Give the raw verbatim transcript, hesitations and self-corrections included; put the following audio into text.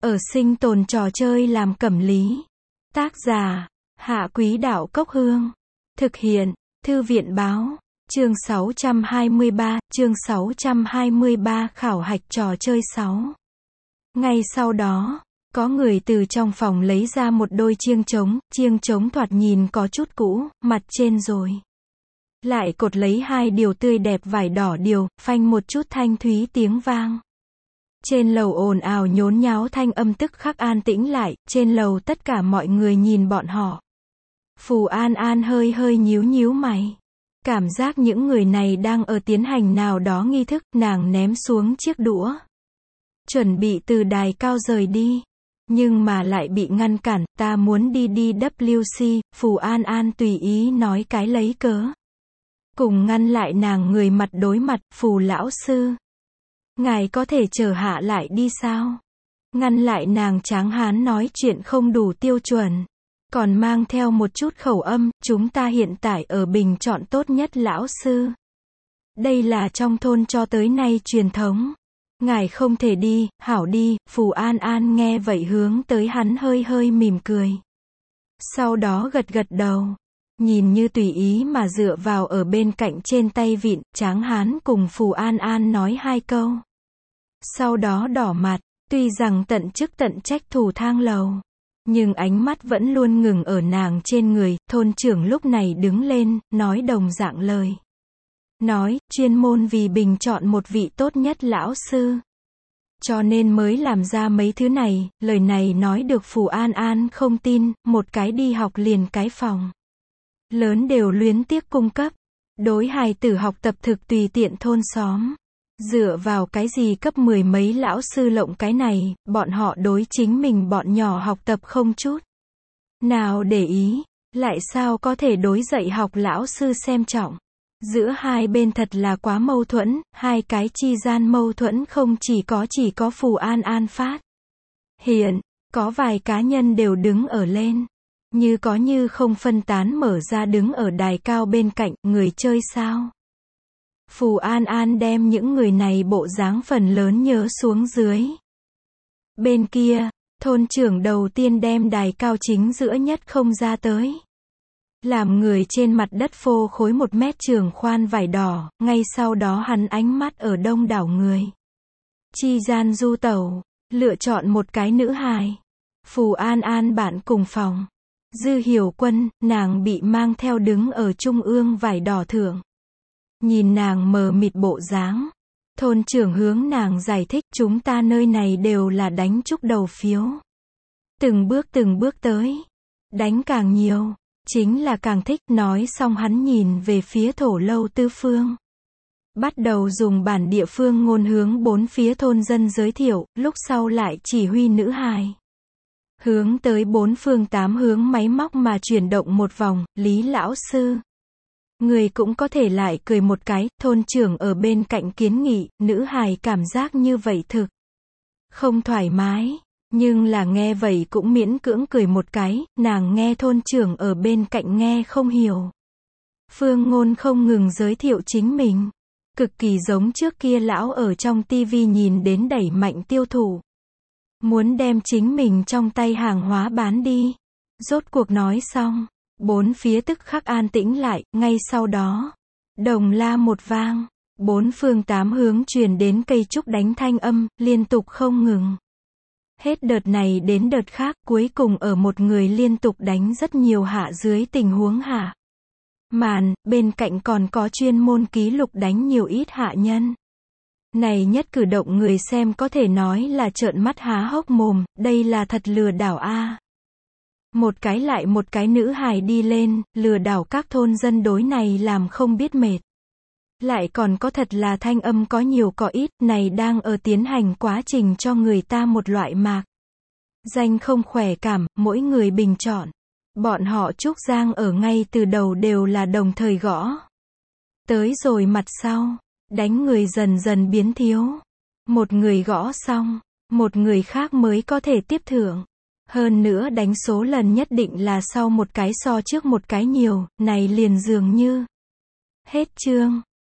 Ở sinh tồn trò chơi làm cẩm lý. Tác giả, Hạ Quý Đạo Cốc Hương. Thực hiện, Thư viện Báo. Chương sáu trăm hai mươi ba, chương sáu trăm hai mươi ba khảo hạch trò chơi sáu. Ngay sau đó, có người từ trong phòng lấy ra một đôi chiêng trống, chiêng trống thoạt nhìn có chút cũ, mặt trên rồi. Lại cột lấy hai điều tươi đẹp vải đỏ điều, phanh một chút thanh thúy tiếng vang. Trên lầu ồn ào nhốn nháo thanh âm tức khắc an tĩnh lại, trên lầu tất cả mọi người nhìn bọn họ. Phù An An hơi hơi nhíu nhíu mày. Cảm giác những người này đang ở tiến hành nào đó nghi thức, nàng ném xuống chiếc đũa. Chuẩn bị từ đài cao rời đi. Nhưng mà lại bị ngăn cản, ta muốn đi đi W C, Phù An An tùy ý nói cái lấy cớ. Cùng ngăn lại nàng người mặt đối mặt, Phù lão sư. Ngài có thể chờ hạ lại đi sao? Ngăn lại nàng tráng hán nói chuyện không đủ tiêu chuẩn. Còn mang theo một chút khẩu âm, chúng ta hiện tại ở bình chọn tốt nhất lão sư. Đây là trong thôn cho tới nay truyền thống. Ngài không thể đi, hảo đi, Phù An An nghe vậy hướng tới hắn hơi hơi mỉm cười. Sau đó gật gật đầu. Nhìn như tùy ý mà dựa vào ở bên cạnh trên tay vịn, tráng hán cùng Phù An An nói hai câu. Sau đó đỏ mặt, tuy rằng tận chức tận trách thủ thang lầu. Nhưng ánh mắt vẫn luôn ngừng ở nàng trên người, thôn trưởng lúc này đứng lên, nói đồng dạng lời. Nói, chuyên môn vì bình chọn một vị tốt nhất lão sư. Cho nên mới làm ra mấy thứ này, lời này nói được Phù An An không tin, một cái đi học liền cái phòng. Lớn đều luyến tiếc cung cấp. Đối hài tử học tập thực tùy tiện thôn xóm. Dựa vào cái gì cấp mười mấy lão sư lộng cái này, bọn họ đối chính mình bọn nhỏ học tập không chút nào để ý, lại sao có thể đối dạy học lão sư xem trọng. Giữa hai bên thật là quá mâu thuẫn, hai cái chi gian mâu thuẫn không chỉ có chỉ có Phù An An phát hiện, có vài cá nhân đều đứng ở lên. Như có như không phân tán mở ra đứng ở đài cao bên cạnh, người chơi sao? Phù An An đem những người này bộ dáng phần lớn nhớ xuống dưới. Bên kia, thôn trưởng đầu tiên đem đài cao chính giữa nhất không ra tới. Làm người trên mặt đất phô khối một mét trường khoan vải đỏ, ngay sau đó hắn ánh mắt ở đông đảo người. Chi gian du tẩu, lựa chọn một cái nữ hài. Phù An An bạn cùng phòng. Dư Hiểu Quân, nàng bị mang theo đứng ở trung ương vải đỏ thượng. Nhìn nàng mờ mịt bộ dáng. Thôn trưởng hướng nàng giải thích chúng ta nơi này đều là đánh chúc đầu phiếu. Từng bước từng bước tới. Đánh càng nhiều, chính là càng thích. Nói xong hắn nhìn về phía thổ lâu tư phương. Bắt đầu dùng bản địa phương ngôn hướng bốn phía thôn dân giới thiệu, lúc sau lại chỉ huy nữ hài. Hướng tới bốn phương tám hướng máy móc mà chuyển động một vòng, Lý lão sư. Người cũng có thể lại cười một cái, thôn trưởng ở bên cạnh kiến nghị, nữ hài cảm giác như vậy thực. Không thoải mái, nhưng là nghe vậy cũng miễn cưỡng cười một cái, nàng nghe thôn trưởng ở bên cạnh nghe không hiểu. Phương Ngôn không ngừng giới thiệu chính mình. Cực kỳ giống trước kia lão ở trong tivi nhìn đến đẩy mạnh tiêu thụ. Muốn đem chính mình trong tay hàng hóa bán đi. Rốt cuộc nói xong. Bốn phía tức khắc an tĩnh lại, ngay sau đó. Đồng la một vang. Bốn phương tám hướng truyền đến cây trúc đánh thanh âm, liên tục không ngừng. Hết đợt này đến đợt khác, cuối cùng ở một người liên tục đánh rất nhiều hạ dưới tình huống hạ. Màn, bên cạnh còn có chuyên môn ký lục đánh nhiều ít hạ nhân. Này nhất cử động người xem có thể nói là trợn mắt há hốc mồm, đây là thật lừa đảo a. Một cái lại một cái nữ hài đi lên, lừa đảo các thôn dân đối này làm không biết mệt. Lại còn có thật là thanh âm có nhiều có ít, này đang ở tiến hành quá trình cho người ta một loại mạc danh không khỏe cảm, mỗi người bình chọn. Bọn họ Trúc Giang ở ngay từ đầu đều là đồng thời gõ. Tới rồi mặt sau, đánh người dần dần biến thiếu. Một người gõ xong, một người khác mới có thể tiếp thưởng. Hơn nữa đánh số lần nhất định là sau một cái so trước một cái nhiều, này liền dường như. Hết chương.